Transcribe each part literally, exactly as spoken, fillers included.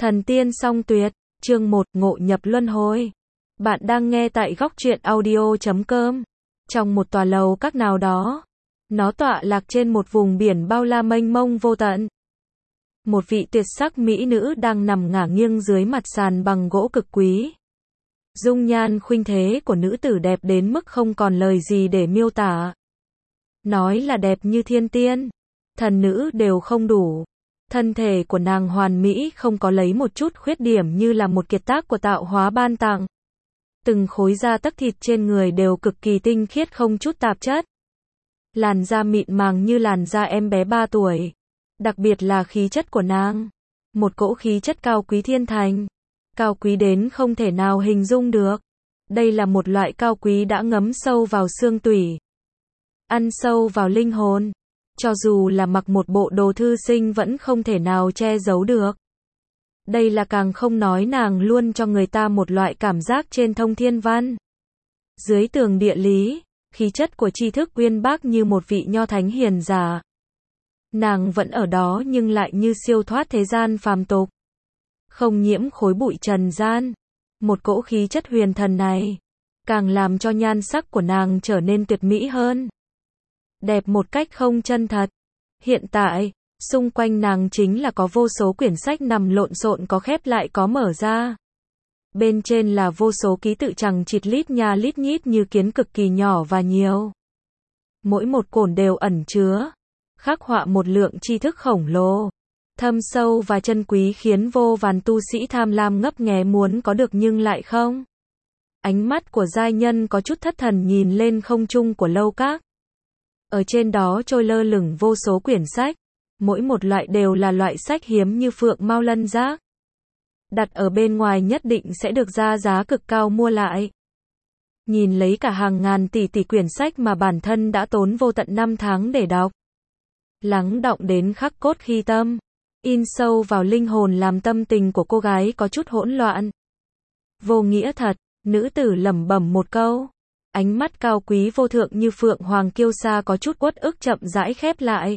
Thần tiên song tuyệt, chương một, ngộ nhập luân hồi. Bạn đang nghe tại góc truyện audio chấm com. Trong một tòa lầu các nào đó, nó tọa lạc trên một vùng biển bao la mênh mông vô tận. Một vị tuyệt sắc mỹ nữ đang nằm ngả nghiêng dưới mặt sàn bằng gỗ cực quý. Dung nhan khuynh thế của nữ tử đẹp đến mức không còn lời gì để miêu tả. Nói là đẹp như thiên tiên, thần nữ đều không đủ. Thân thể của nàng hoàn mỹ không có lấy một chút khuyết điểm như là một kiệt tác của tạo hóa ban tặng. Từng khối da tấc thịt trên người đều cực kỳ tinh khiết không chút tạp chất. Làn da mịn màng như làn da em bé ba tuổi. Đặc biệt là khí chất của nàng. Một cỗ khí chất cao quý thiên thành. Cao quý đến không thể nào hình dung được. Đây là một loại cao quý đã ngấm sâu vào xương tủy. Ăn sâu vào linh hồn. Cho dù là mặc một bộ đồ thư sinh vẫn không thể nào che giấu được. Đây là càng không nói nàng luôn cho người ta một loại cảm giác trên thông thiên văn. Dưới tường địa lý, khí chất của tri thức uyên bác như một vị nho thánh hiền giả. Nàng vẫn ở đó nhưng lại như siêu thoát thế gian phàm tục. Không nhiễm khối bụi trần gian. Một cỗ khí chất huyền thần này, càng làm cho nhan sắc của nàng trở nên tuyệt mỹ hơn. Đẹp một cách không chân thật. Hiện tại, xung quanh nàng chính là có vô số quyển sách nằm lộn xộn có khép lại có mở ra. Bên trên là vô số ký tự chằng chịt lít nha lít nhít như kiến cực kỳ nhỏ và nhiều. Mỗi một cổn đều ẩn chứa, khắc họa một lượng tri thức khổng lồ, thâm sâu và chân quý khiến vô vàn tu sĩ tham lam ngấp nghé muốn có được nhưng lại không. Ánh mắt của giai nhân có chút thất thần nhìn lên không trung của lâu các. Ở trên đó trôi lơ lửng vô số quyển sách, mỗi một loại đều là loại sách hiếm như phượng mao lân giác. Đặt ở bên ngoài nhất định sẽ được ra giá cực cao mua lại. Nhìn lấy cả hàng ngàn tỷ tỷ quyển sách mà bản thân đã tốn vô tận năm tháng để đọc. Lắng đọng đến khắc cốt khi tâm, in sâu vào linh hồn làm tâm tình của cô gái có chút hỗn loạn. Vô nghĩa thật, nữ tử lẩm bẩm một câu. Ánh mắt cao quý vô thượng như phượng hoàng kiêu sa có chút uất ức chậm rãi khép lại.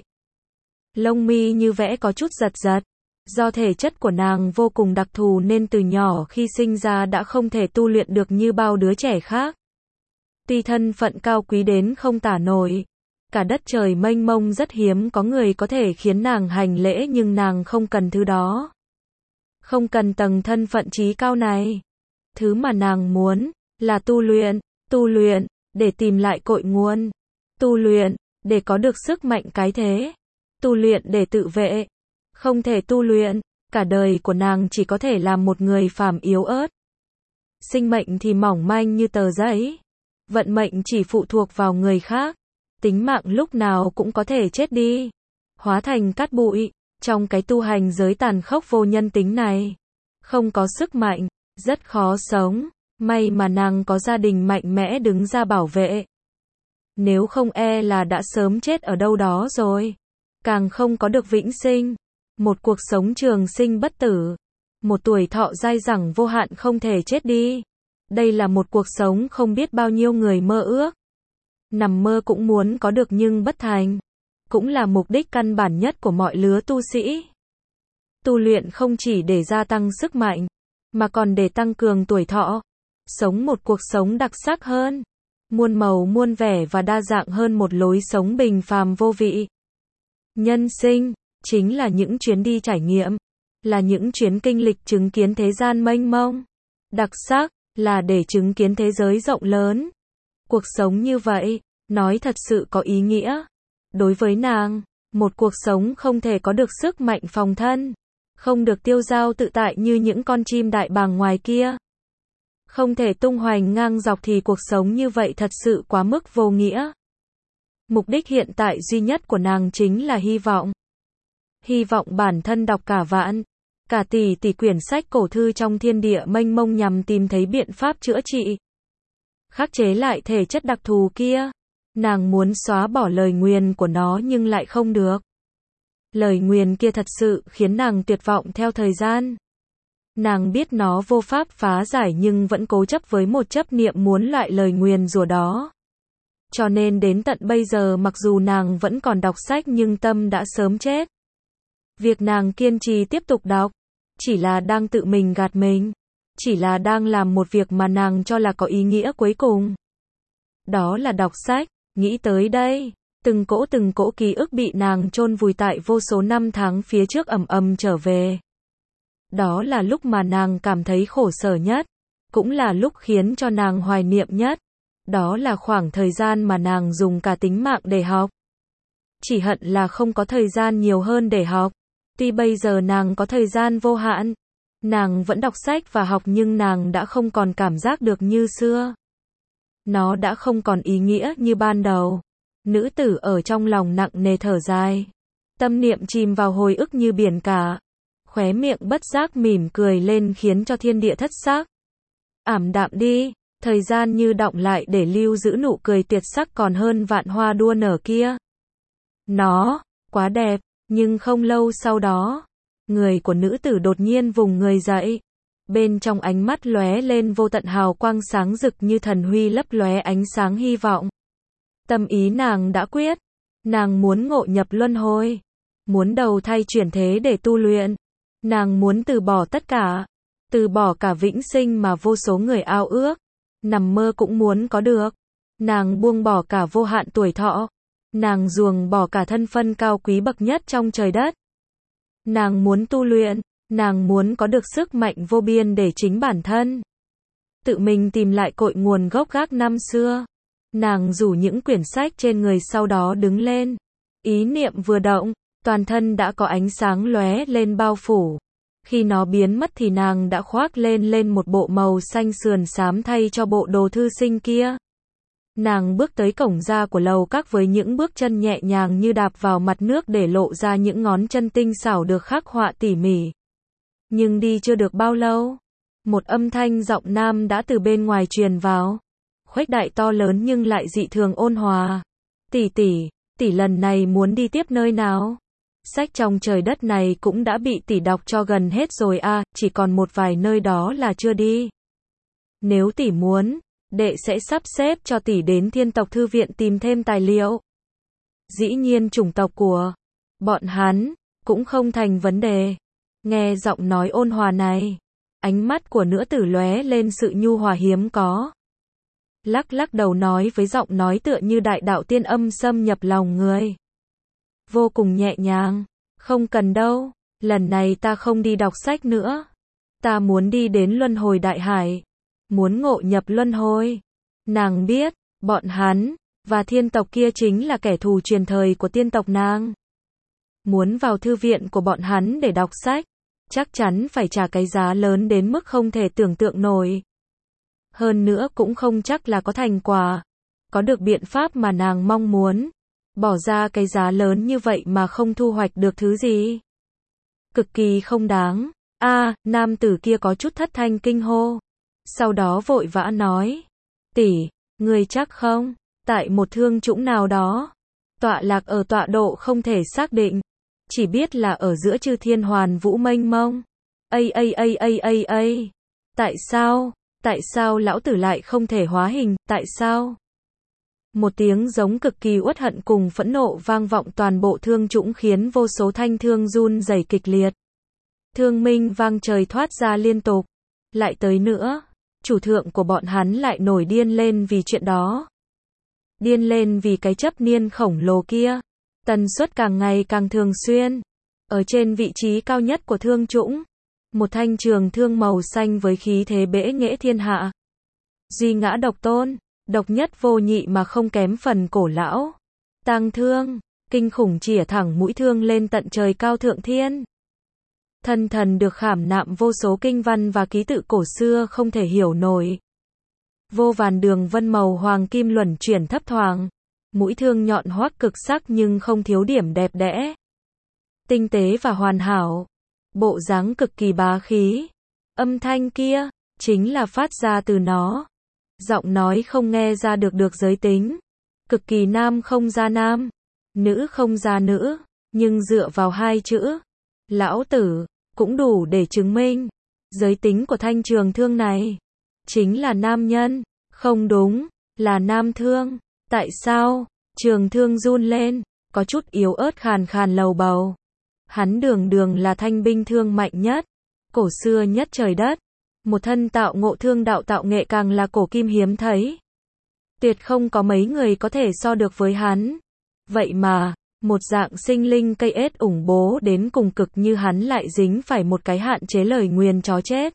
Lông mi như vẽ có chút giật giật. Do thể chất của nàng vô cùng đặc thù nên từ nhỏ khi sinh ra đã không thể tu luyện được như bao đứa trẻ khác. Tuy thân phận cao quý đến không tả nổi. Cả đất trời mênh mông rất hiếm có người có thể khiến nàng hành lễ nhưng nàng không cần thứ đó. Không cần tầng thân phận trí cao này. Thứ mà nàng muốn là tu luyện. Tu luyện, để tìm lại cội nguồn. Tu luyện, để có được sức mạnh cái thế. Tu luyện để tự vệ. Không thể tu luyện, cả đời của nàng chỉ có thể làm một người phàm yếu ớt. Sinh mệnh thì mỏng manh như tờ giấy. Vận mệnh chỉ phụ thuộc vào người khác. Tính mạng lúc nào cũng có thể chết đi. Hóa thành cát bụi. Trong cái tu hành giới tàn khốc vô nhân tính này. Không có sức mạnh, rất khó sống. May mà nàng có gia đình mạnh mẽ đứng ra bảo vệ. Nếu không e là đã sớm chết ở đâu đó rồi. Càng không có được vĩnh sinh. Một cuộc sống trường sinh bất tử. Một tuổi thọ dai dẳng vô hạn không thể chết đi. Đây là một cuộc sống không biết bao nhiêu người mơ ước. Nằm mơ cũng muốn có được nhưng bất thành. Cũng là mục đích căn bản nhất của mọi lứa tu sĩ. Tu luyện không chỉ để gia tăng sức mạnh, mà còn để tăng cường tuổi thọ. Sống một cuộc sống đặc sắc hơn, muôn màu muôn vẻ và đa dạng hơn một lối sống bình phàm vô vị. Nhân sinh, chính là những chuyến đi trải nghiệm, là những chuyến kinh lịch chứng kiến thế gian mênh mông. Đặc sắc, là để chứng kiến thế giới rộng lớn. Cuộc sống như vậy, nói thật sự có ý nghĩa. Đối với nàng, một cuộc sống không thể có được sức mạnh phòng thân, không được tiêu dao tự tại như những con chim đại bàng ngoài kia. Không thể tung hoành ngang dọc thì cuộc sống như vậy thật sự quá mức vô nghĩa. Mục đích hiện tại duy nhất của nàng chính là hy vọng. Hy vọng bản thân đọc cả vạn, cả tỷ tỷ quyển sách cổ thư trong thiên địa mênh mông nhằm tìm thấy biện pháp chữa trị. Khắc chế lại thể chất đặc thù kia. Nàng muốn xóa bỏ lời nguyền của nó nhưng lại không được. Lời nguyền kia thật sự khiến nàng tuyệt vọng theo thời gian. Nàng biết nó vô pháp phá giải nhưng vẫn cố chấp với một chấp niệm muốn loại lời nguyền rủa đó. Cho nên đến tận bây giờ mặc dù nàng vẫn còn đọc sách nhưng tâm đã sớm chết. Việc nàng kiên trì tiếp tục đọc, chỉ là đang tự mình gạt mình, chỉ là đang làm một việc mà nàng cho là có ý nghĩa cuối cùng. Đó là đọc sách, nghĩ tới đây, từng cỗ từng cỗ ký ức bị nàng chôn vùi tại vô số năm tháng phía trước ầm ầm trở về. Đó là lúc mà nàng cảm thấy khổ sở nhất, cũng là lúc khiến cho nàng hoài niệm nhất. Đó là khoảng thời gian mà nàng dùng cả tính mạng để học. Chỉ hận là không có thời gian nhiều hơn để học. Tuy bây giờ nàng có thời gian vô hạn, nàng vẫn đọc sách và học nhưng nàng đã không còn cảm giác được như xưa. Nó đã không còn ý nghĩa như ban đầu. Nữ tử ở trong lòng nặng nề thở dài. Tâm niệm chìm vào hồi ức như biển cả. Khóe miệng bất giác mỉm cười lên khiến cho thiên địa thất sắc. Ảm đạm đi, thời gian như đọng lại để lưu giữ nụ cười tuyệt sắc còn hơn vạn hoa đua nở kia. Nó, quá đẹp, nhưng không lâu sau đó, người của nữ tử đột nhiên vùng người dậy. Bên trong ánh mắt lóe lên vô tận hào quang sáng rực như thần huy lấp lóe ánh sáng hy vọng. Tâm ý nàng đã quyết, nàng muốn ngộ nhập luân hồi, muốn đầu thai chuyển thế để tu luyện, nàng muốn từ bỏ tất cả, từ bỏ cả vĩnh sinh mà vô số người ao ước, nằm mơ cũng muốn có được. Nàng buông bỏ cả vô hạn tuổi thọ, nàng ruồng bỏ cả thân phân cao quý bậc nhất trong trời đất. Nàng muốn tu luyện, nàng muốn có được sức mạnh vô biên để chính bản thân. Tự mình tìm lại cội nguồn gốc gác năm xưa. Nàng rủ những quyển sách trên người sau đó đứng lên. Ý niệm vừa động, toàn thân đã có ánh sáng lóe lên bao phủ. Khi nó biến mất thì nàng đã khoác lên lên một bộ màu xanh sườn xám thay cho bộ đồ thư sinh kia. Nàng bước tới cổng ra của lầu các với những bước chân nhẹ nhàng như đạp vào mặt nước để lộ ra những ngón chân tinh xảo được khắc họa tỉ mỉ. Nhưng đi chưa được bao lâu, một âm thanh giọng nam đã từ bên ngoài truyền vào. Khuếch đại to lớn nhưng lại dị thường ôn hòa. Tỷ tỷ, tỷ lần này muốn đi tiếp nơi nào? Sách trong trời đất này cũng đã bị tỷ đọc cho gần hết rồi à, chỉ còn một vài nơi đó là chưa đi. Nếu tỷ muốn, đệ sẽ sắp xếp cho tỷ đến Thiên tộc thư viện tìm thêm tài liệu. Dĩ nhiên chủng tộc của bọn hắn cũng không thành vấn đề. Nghe giọng nói ôn hòa này, ánh mắt của nữ tử lóe lên sự nhu hòa hiếm có. Lắc lắc đầu nói với giọng nói tựa như đại đạo tiên âm xâm nhập lòng người. Vô cùng nhẹ nhàng, không cần đâu, lần này ta không đi đọc sách nữa. Ta muốn đi đến luân hồi đại hải, muốn ngộ nhập luân hồi. Nàng biết, bọn hắn, và thiên tộc kia chính là kẻ thù truyền thời của tiên tộc nàng. Muốn vào thư viện của bọn hắn để đọc sách, chắc chắn phải trả cái giá lớn đến mức không thể tưởng tượng nổi. Hơn nữa cũng không chắc là có thành quả, có được biện pháp mà nàng mong muốn. Bỏ ra cái giá lớn như vậy mà không thu hoạch được thứ gì. Cực kỳ không đáng. A, à, nam tử kia có chút thất thanh kinh hô. Sau đó vội vã nói. Tỷ, người chắc không? Tại một thương trũng nào đó. Tọa lạc ở tọa độ không thể xác định. Chỉ biết là ở giữa chư thiên hoàn vũ mênh mông. Ây ây ây ây ây ây. Tại sao? Tại sao lão tử lại không thể hóa hình? Tại sao? Một tiếng giống cực kỳ uất hận cùng phẫn nộ vang vọng toàn bộ thương trũng khiến vô số thanh thương run rẩy kịch liệt. Thương minh vang trời thoát ra liên tục. Lại tới nữa, chủ thượng của bọn hắn lại nổi điên lên vì chuyện đó. Điên lên vì cái chấp niên khổng lồ kia. Tần suất càng ngày càng thường xuyên. Ở trên vị trí cao nhất của thương trũng, một thanh trường thương màu xanh với khí thế bẽ nghễ thiên hạ. Duy ngã độc tôn. Độc nhất vô nhị mà không kém phần cổ lão. Tang thương, kinh khủng chĩa thẳng mũi thương lên tận trời cao thượng thiên. Thân thần được khảm nạm vô số kinh văn và ký tự cổ xưa không thể hiểu nổi. Vô vàn đường vân màu hoàng kim luẩn chuyển thấp thoáng. Mũi thương nhọn hoắt cực sắc nhưng không thiếu điểm đẹp đẽ. Tinh tế và hoàn hảo. Bộ dáng cực kỳ bá khí. Âm thanh kia, chính là phát ra từ nó. Giọng nói không nghe ra được được giới tính. Cực kỳ nam không ra nam. Nữ không ra nữ. Nhưng dựa vào hai chữ. Lão tử. Cũng đủ để chứng minh. Giới tính của thanh trường thương này. Chính là nam nhân. Không đúng. Là nam thương. Tại sao? Trường thương run lên. Có chút yếu ớt khàn khàn lầu bầu. Hắn đường đường là thanh binh thương mạnh nhất. cổ xưa nhất trời đất. Một thân tạo ngộ thương đạo tạo nghệ càng là cổ kim hiếm thấy. Tuyệt không có mấy người có thể so được với hắn. Vậy mà, một dạng sinh linh cây ết ủng bố đến cùng cực như hắn lại dính phải một cái hạn chế lời nguyền chó chết.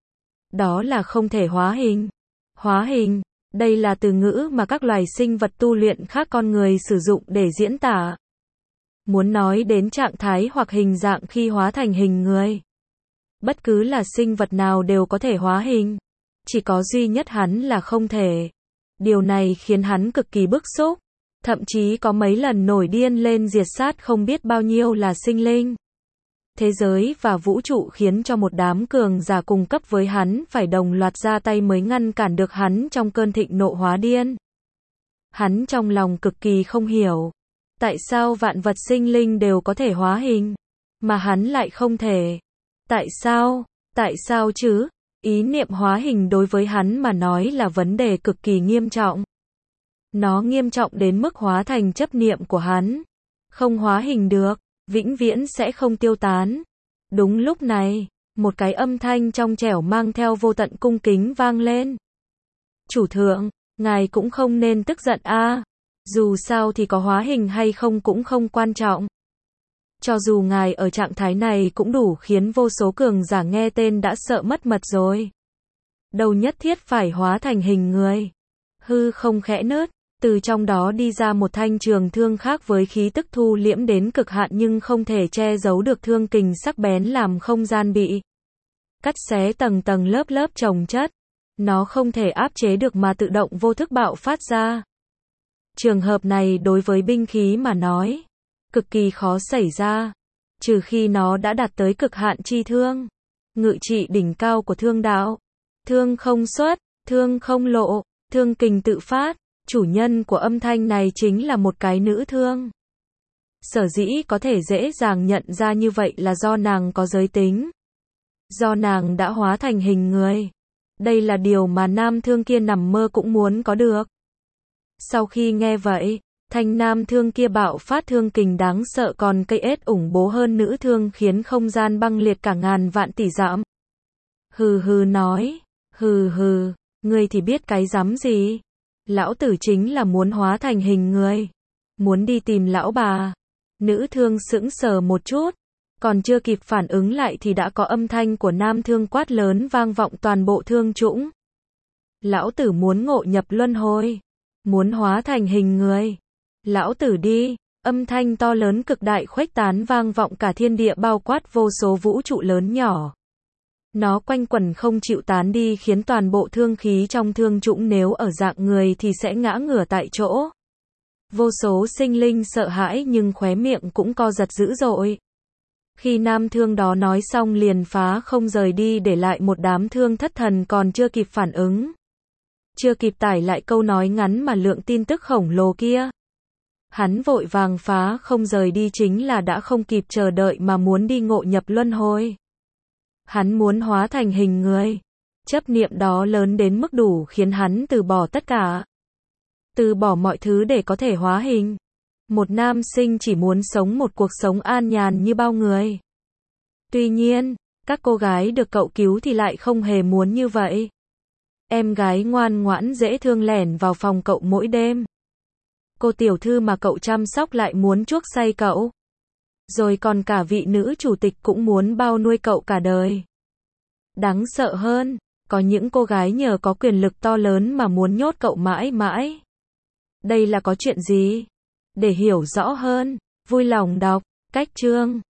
Đó là không thể hóa hình. Hóa hình, đây là từ ngữ mà các loài sinh vật tu luyện khác con người sử dụng để diễn tả. Muốn nói đến trạng thái hoặc hình dạng khi hóa thành hình người. Bất cứ là sinh vật nào đều có thể hóa hình. Chỉ có duy nhất hắn là không thể. Điều này khiến hắn cực kỳ bức xúc. Thậm chí có mấy lần nổi điên lên diệt sát không biết bao nhiêu là sinh linh. Thế giới và vũ trụ khiến cho một đám cường giả cùng cấp với hắn phải đồng loạt ra tay mới ngăn cản được hắn trong cơn thịnh nộ hóa điên. Hắn trong lòng cực kỳ không hiểu. Tại sao vạn vật sinh linh đều có thể hóa hình, mà hắn lại không thể? Tại sao? Tại sao chứ? Ý niệm hóa hình đối với hắn mà nói là vấn đề cực kỳ nghiêm trọng. Nó nghiêm trọng đến mức hóa thành chấp niệm của hắn. Không hóa hình được, vĩnh viễn sẽ không tiêu tán. Đúng lúc này, một cái âm thanh trong trẻo mang theo vô tận cung kính vang lên. Chủ thượng, ngài cũng không nên tức giận a. Dù sao thì có hóa hình hay không cũng không quan trọng. Cho dù ngài ở trạng thái này cũng đủ khiến vô số cường giả nghe tên đã sợ mất mật rồi. Đâu nhất thiết phải hóa thành hình người. Hư không khẽ nứt, từ trong đó đi ra một thanh trường thương khác với khí tức thu liễm đến cực hạn nhưng không thể che giấu được thương kình sắc bén làm không gian bị cắt xé tầng tầng lớp lớp chồng chất. Nó không thể áp chế được mà tự động vô thức bạo phát ra. Trường hợp này đối với binh khí mà nói, cực kỳ khó xảy ra, trừ khi nó đã đạt tới cực hạn chi thương, ngự trị đỉnh cao của thương đạo. Thương không xuất, thương không lộ, thương kình tự phát, chủ nhân của âm thanh này chính là một cái nữ thương. Sở dĩ có thể dễ dàng nhận ra như vậy là do nàng có giới tính. Do nàng đã hóa thành hình người. Đây là điều mà nam thương kia nằm mơ cũng muốn có được. Sau khi nghe vậy, thanh nam thương kia bạo phát thương kình đáng sợ còn cây ết ủng bố hơn nữ thương khiến không gian băng liệt cả ngàn vạn tỷ dặm. Hừ hừ nói, hừ hừ, ngươi thì biết cái rắm gì? Lão tử chính là muốn hóa thành hình người. Muốn đi tìm lão bà. Nữ thương sững sờ một chút. Còn chưa kịp phản ứng lại thì đã có âm thanh của nam thương quát lớn vang vọng toàn bộ thương trũng. Lão tử muốn ngộ nhập luân hồi. Muốn hóa thành hình người. Lão tử đi. Âm thanh to lớn cực đại khuếch tán vang vọng cả thiên địa bao quát vô số vũ trụ lớn nhỏ. Nó quanh quẩn không chịu tán đi khiến toàn bộ thương khí trong thương trũng nếu ở dạng người thì sẽ ngã ngửa tại chỗ. Vô số sinh linh sợ hãi nhưng khóe miệng cũng co giật dữ dội. Khi nam thương đó nói xong liền phá không rời đi để lại một đám thương thất thần còn chưa kịp phản ứng. Chưa kịp tải lại câu nói ngắn mà lượng tin tức khổng lồ kia. Hắn vội vàng phá không rời đi chính là đã không kịp chờ đợi mà muốn đi ngộ nhập luân hồi. Hắn muốn hóa thành hình người. Chấp niệm đó lớn đến mức đủ khiến hắn từ bỏ tất cả. Từ bỏ mọi thứ để có thể hóa hình. Một nam sinh chỉ muốn sống một cuộc sống an nhàn như bao người. Tuy nhiên, các cô gái được cậu cứu thì lại không hề muốn như vậy. Em gái ngoan ngoãn dễ thương lẻn vào phòng cậu mỗi đêm. Cô tiểu thư mà cậu chăm sóc lại muốn chuốc say cậu. Rồi còn cả vị nữ chủ tịch cũng muốn bao nuôi cậu cả đời. Đáng sợ hơn, có những cô gái nhờ có quyền lực to lớn mà muốn nhốt cậu mãi mãi. Đây là có chuyện gì? Để hiểu rõ hơn, vui lòng đọc cách chương